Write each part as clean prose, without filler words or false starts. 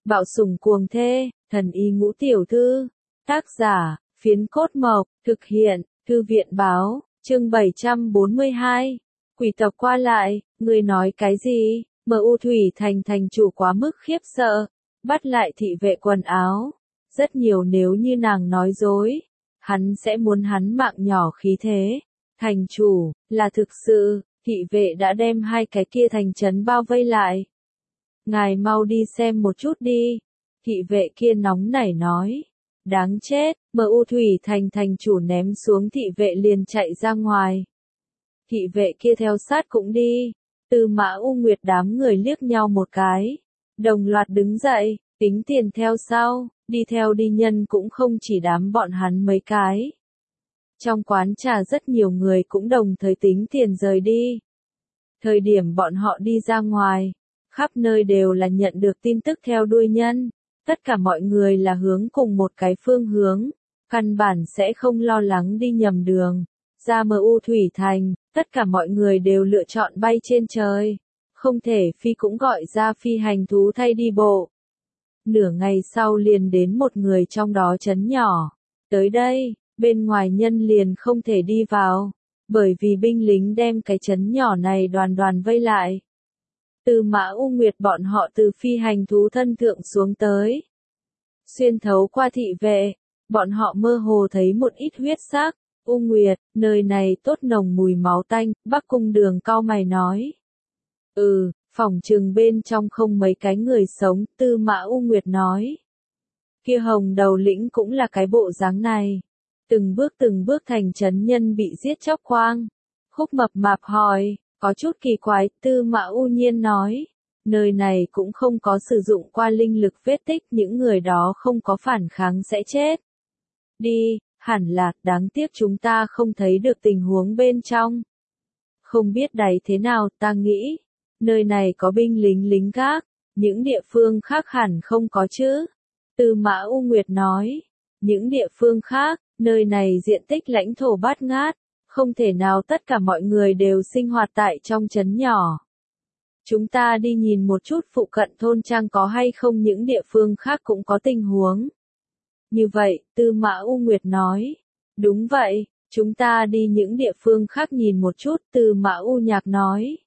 Bạo sủng cuồng thê, thần y ngũ tiểu thư. Tác giả, Phiến Cốt Mộc, thực hiện, Thư viện báo, chương 742. Quỷ tộc qua lại, người nói cái gì? MU Thủy Thành thành chủ quá mức khiếp sợ, bắt lại thị vệ quần áo. Rất nhiều nếu như nàng nói dối, hắn sẽ muốn hắn mạng nhỏ khí thế. Thành chủ, là thực sự, thị vệ đã đem hai cái kia thành trấn bao vây lại. Ngài mau đi xem một chút đi. Thị vệ kia nóng nảy nói. Đáng chết, MU Thủy Thành thành chủ ném xuống thị vệ liền chạy ra ngoài. Thị vệ kia theo sát cũng đi. Tư Mã U Nguyệt đám người liếc nhau một cái. Đồng loạt đứng dậy, tính tiền theo sau, đi theo đi nhân cũng không chỉ đám bọn hắn mấy cái. Trong quán trà rất nhiều người cũng đồng thời tính tiền rời đi. Thời điểm bọn họ đi ra ngoài, khắp nơi đều là nhận được tin tức theo đuôi nhân. Tất cả mọi người là hướng cùng một cái phương hướng, căn bản sẽ không lo lắng đi nhầm đường. Ra MU Thủy Thành, tất cả mọi người đều lựa chọn bay trên trời. Không thể phi cũng gọi ra phi hành thú thay đi bộ. Nửa ngày sau liền đến một người trong đó trấn nhỏ. Tới đây, bên ngoài nhân liền không thể đi vào, bởi vì binh lính đem cái trấn nhỏ này đoàn đoàn vây lại. Tư Mã U Nguyệt bọn họ từ phi hành thú thân thượng xuống tới. Xuyên thấu qua thị vệ, bọn họ mơ hồ thấy một ít huyết sắc. U Nguyệt, nơi này tốt nồng mùi máu tanh, Bắc Cung Đường cau mày nói. Phỏng chừng bên trong không mấy cái người sống, Tư Mã U Nguyệt nói. Kia hồng đầu lĩnh cũng là cái bộ dáng này. Từng bước thành trấn nhân bị giết chóc khoang. Khúc Mập Mạp hỏi, có chút kỳ quái, Tư Mã U Nhiên nói. Nơi này cũng không có sử dụng qua linh lực vết tích, những người đó không có phản kháng sẽ chết. Đi, hẳn là, đáng tiếc chúng ta không thấy được tình huống bên trong. Không biết đáy thế nào, ta nghĩ. Nơi này có binh lính gác, những địa phương khác hẳn không có chứ. Tư Mã U Nguyệt nói, những địa phương khác, nơi này diện tích lãnh thổ bát ngát, không thể nào tất cả mọi người đều sinh hoạt tại trong trấn nhỏ. Chúng ta đi nhìn một chút phụ cận thôn trang có hay không, những địa phương khác cũng có tình huống. Như vậy, Tư Mã U Nguyệt nói, đúng vậy, chúng ta đi những địa phương khác nhìn một chút, Tư Mã U Nhạc nói.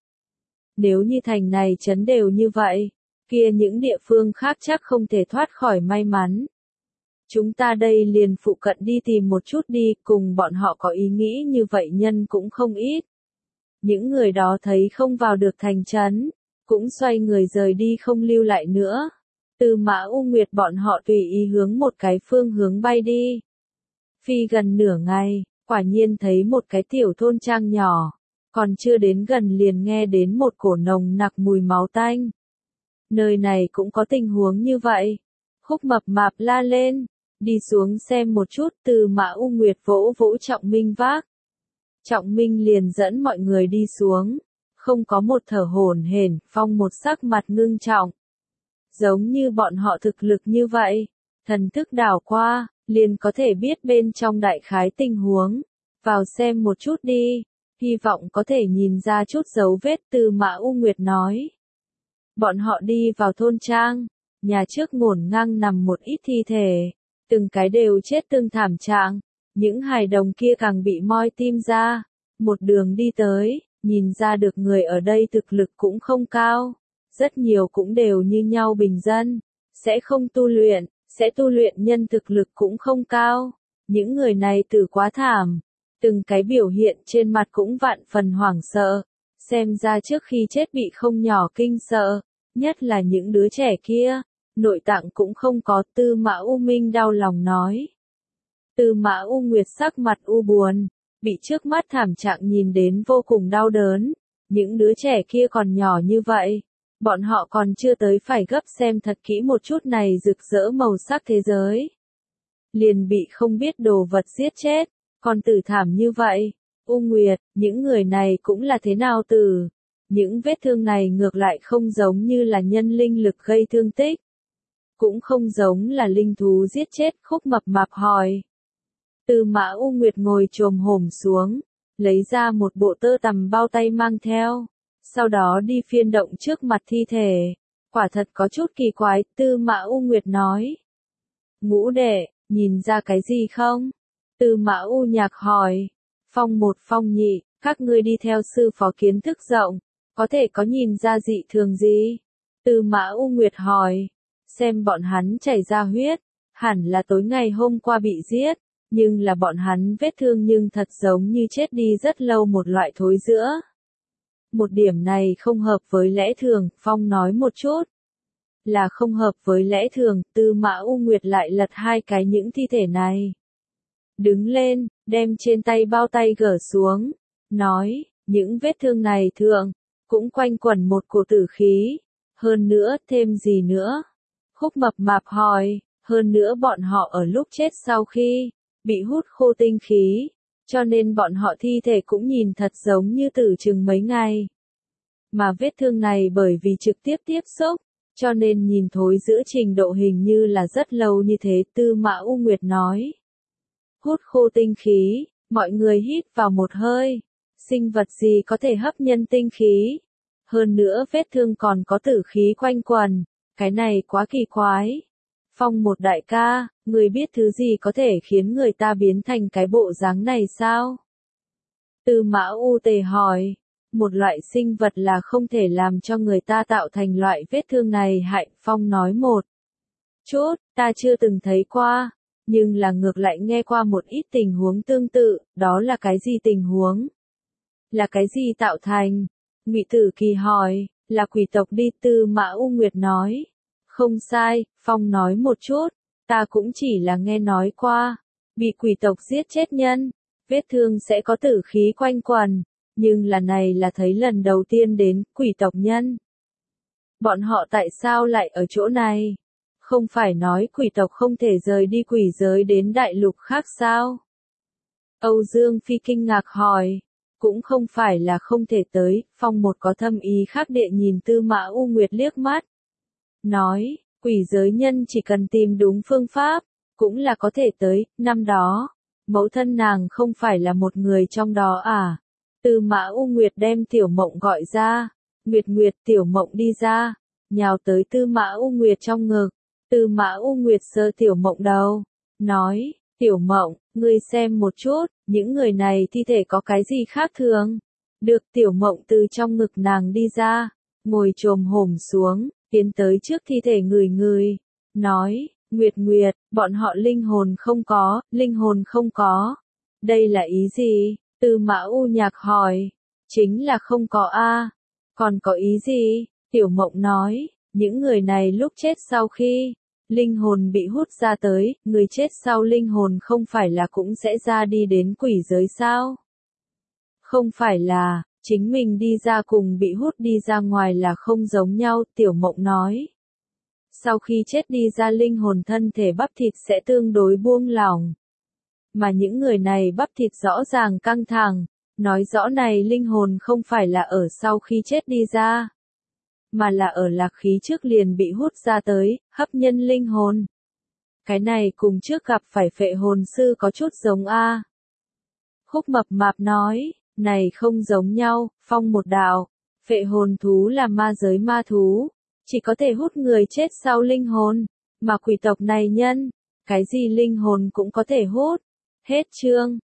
Nếu như thành này trấn đều như vậy, kia những địa phương khác chắc không thể thoát khỏi may mắn. Chúng ta đây liền phụ cận đi tìm một chút đi, cùng bọn họ có ý nghĩ như vậy nhân cũng không ít. Những người đó thấy không vào được thành trấn, cũng xoay người rời đi không lưu lại nữa. Tư Mã U Nguyệt bọn họ tùy ý hướng một cái phương hướng bay đi. Phi gần nửa ngày, quả nhiên thấy một cái tiểu thôn trang nhỏ. Còn chưa đến gần liền nghe đến một cổ nồng nặc mùi máu tanh. Nơi này cũng có tình huống như vậy. Khúc Mập Mạp la lên. Đi xuống xem một chút, Tư Mã U Nguyệt vỗ vỗ Trọng Minh vác. Trọng Minh liền dẫn mọi người đi xuống. Không có một thở hổn hển, phong một sắc mặt ngưng trọng. Giống như bọn họ thực lực như vậy. Thần thức đảo qua, liền có thể biết bên trong đại khái tình huống. Vào xem một chút đi. Hy vọng có thể nhìn ra chút dấu vết, Tư Mã U Nguyệt nói. Bọn họ đi vào thôn trang. Nhà trước ngổn ngang nằm một ít thi thể. Từng cái đều chết tương thảm trạng. Những hài đồng kia càng bị moi tim ra. Một đường đi tới, nhìn ra được người ở đây thực lực cũng không cao. Rất nhiều cũng đều như nhau bình dân. Sẽ không tu luyện, sẽ tu luyện nhân thực lực cũng không cao. Những người này tử quá thảm. Từng cái biểu hiện trên mặt cũng vạn phần hoảng sợ. Xem ra trước khi chết bị không nhỏ kinh sợ. Nhất là những đứa trẻ kia. Nội tạng cũng không có, Tư Mã U Minh đau lòng nói. Tư Mã U Nguyệt sắc mặt u buồn. Bị trước mắt thảm trạng nhìn đến vô cùng đau đớn. Những đứa trẻ kia còn nhỏ như vậy. Bọn họ còn chưa tới phải gấp xem thật kỹ một chút này rực rỡ màu sắc thế giới. Liền bị không biết đồ vật giết chết. Còn tử thảm như vậy, U Nguyệt, những người này cũng là thế nào tử? Những vết thương này ngược lại không giống như là nhân linh lực gây thương tích. Cũng không giống là linh thú giết chết, Khúc Mập Mạp hỏi. Tư Mã U Nguyệt ngồi chồm hổm xuống, lấy ra một bộ tơ tằm bao tay mang theo. Sau đó đi phiên động trước mặt thi thể. Quả thật có chút kỳ quái, Tư Mã U Nguyệt nói. Ngũ đệ, nhìn ra cái gì không? Tư Mã U Nhạc hỏi. Phong một phong nhị, các ngươi đi theo sư phó kiến thức rộng, có thể có nhìn ra dị thường gì? Tư Mã U Nguyệt hỏi. Xem bọn hắn chảy ra huyết, hẳn là tối ngày hôm qua bị giết, nhưng là bọn hắn vết thương nhưng thật giống như chết đi rất lâu một loại thối rữa. Một điểm này không hợp với lẽ thường, Phong nói một chút. Là không hợp với lẽ thường, Tư Mã U Nguyệt lại lật hai cái những thi thể này. Đứng lên, đem trên tay bao tay gỡ xuống, nói, những vết thương này thượng, cũng quanh quẩn một cổ tử khí, hơn nữa, thêm gì nữa? Khúc Mập Mạp hỏi, hơn nữa bọn họ ở lúc chết sau khi bị hút khô tinh khí, cho nên bọn họ thi thể cũng nhìn thật giống như tử chừng mấy ngày. Mà vết thương này bởi vì trực tiếp tiếp xúc, cho nên nhìn thối giữa trình độ hình như là rất lâu như thế, Tư Mã U Nguyệt nói. Hút khô tinh khí, mọi người hít vào một hơi, sinh vật gì có thể hấp nhân tinh khí? Hơn nữa vết thương còn có tử khí quanh quần, cái này quá kỳ quái. Phong một đại ca, người biết thứ gì có thể khiến người ta biến thành cái bộ dáng này sao? Tư Mã U Tề hỏi, một loại sinh vật là không thể làm cho người ta tạo thành loại vết thương này hại, Phong nói một chút, ta chưa từng thấy qua, nhưng là ngược lại nghe qua một ít tình huống tương tự, đó là cái gì tình huống? Là cái gì tạo thành? Ngụy Tử Kỳ hỏi, là quỷ tộc đi, Tư Mã U Nguyệt nói. Không sai, Phong nói một chút, ta cũng chỉ là nghe nói qua, bị quỷ tộc giết chết nhân, vết thương sẽ có tử khí quanh quần, nhưng là này là thấy lần đầu tiên đến quỷ tộc nhân. Bọn họ tại sao lại ở chỗ này? Không phải nói quỷ tộc không thể rời đi quỷ giới đến đại lục khác sao? Âu Dương Phi kinh ngạc hỏi. Cũng không phải là không thể tới, Phong một có thâm ý khác địa nhìn Tư Mã U Nguyệt liếc mắt. Nói, quỷ giới nhân chỉ cần tìm đúng phương pháp, cũng là có thể tới, năm đó. Mẫu thân nàng không phải là một người trong đó à? Tư Mã U Nguyệt đem Tiểu Mộng gọi ra. Nguyệt Nguyệt, Tiểu Mộng đi ra. Nhào tới Tư Mã U Nguyệt trong ngực. Tư Mã U Nguyệt sờ Tiểu Mộng đầu. Nói, Tiểu Mộng, ngươi xem một chút, những người này thi thể có cái gì khác thường? Được, Tiểu Mộng từ trong ngực nàng đi ra. Ngồi chồm hổm xuống, tiến tới trước thi thể người. Nói, Nguyệt Nguyệt, bọn họ linh hồn không có. Đây là ý gì? Tư Mã U Nhạc hỏi. Chính là không có a. Còn có ý gì? Tiểu Mộng nói, những người này lúc chết sau khi linh hồn bị hút ra tới, người chết sau linh hồn không phải là cũng sẽ ra đi đến quỷ giới sao? Không phải là, chính mình đi ra cùng bị hút đi ra ngoài là không giống nhau, Tiểu Mộng nói. Sau khi chết đi ra linh hồn thân thể bắp thịt sẽ tương đối buông lỏng. Mà những người này bắp thịt rõ ràng căng thẳng, nói rõ này linh hồn không phải là ở sau khi chết đi ra, mà là ở lạc khí trước liền bị hút ra tới, hấp nhân linh hồn. Cái này cùng trước gặp phải phệ hồn sư có chút giống a. Khúc Mập Mạp nói, này không giống nhau, Phong một đạo, phệ hồn thú là ma giới ma thú, chỉ có thể hút người chết sau linh hồn, mà quỷ tộc này nhân, cái gì linh hồn cũng có thể hút. Hết chương.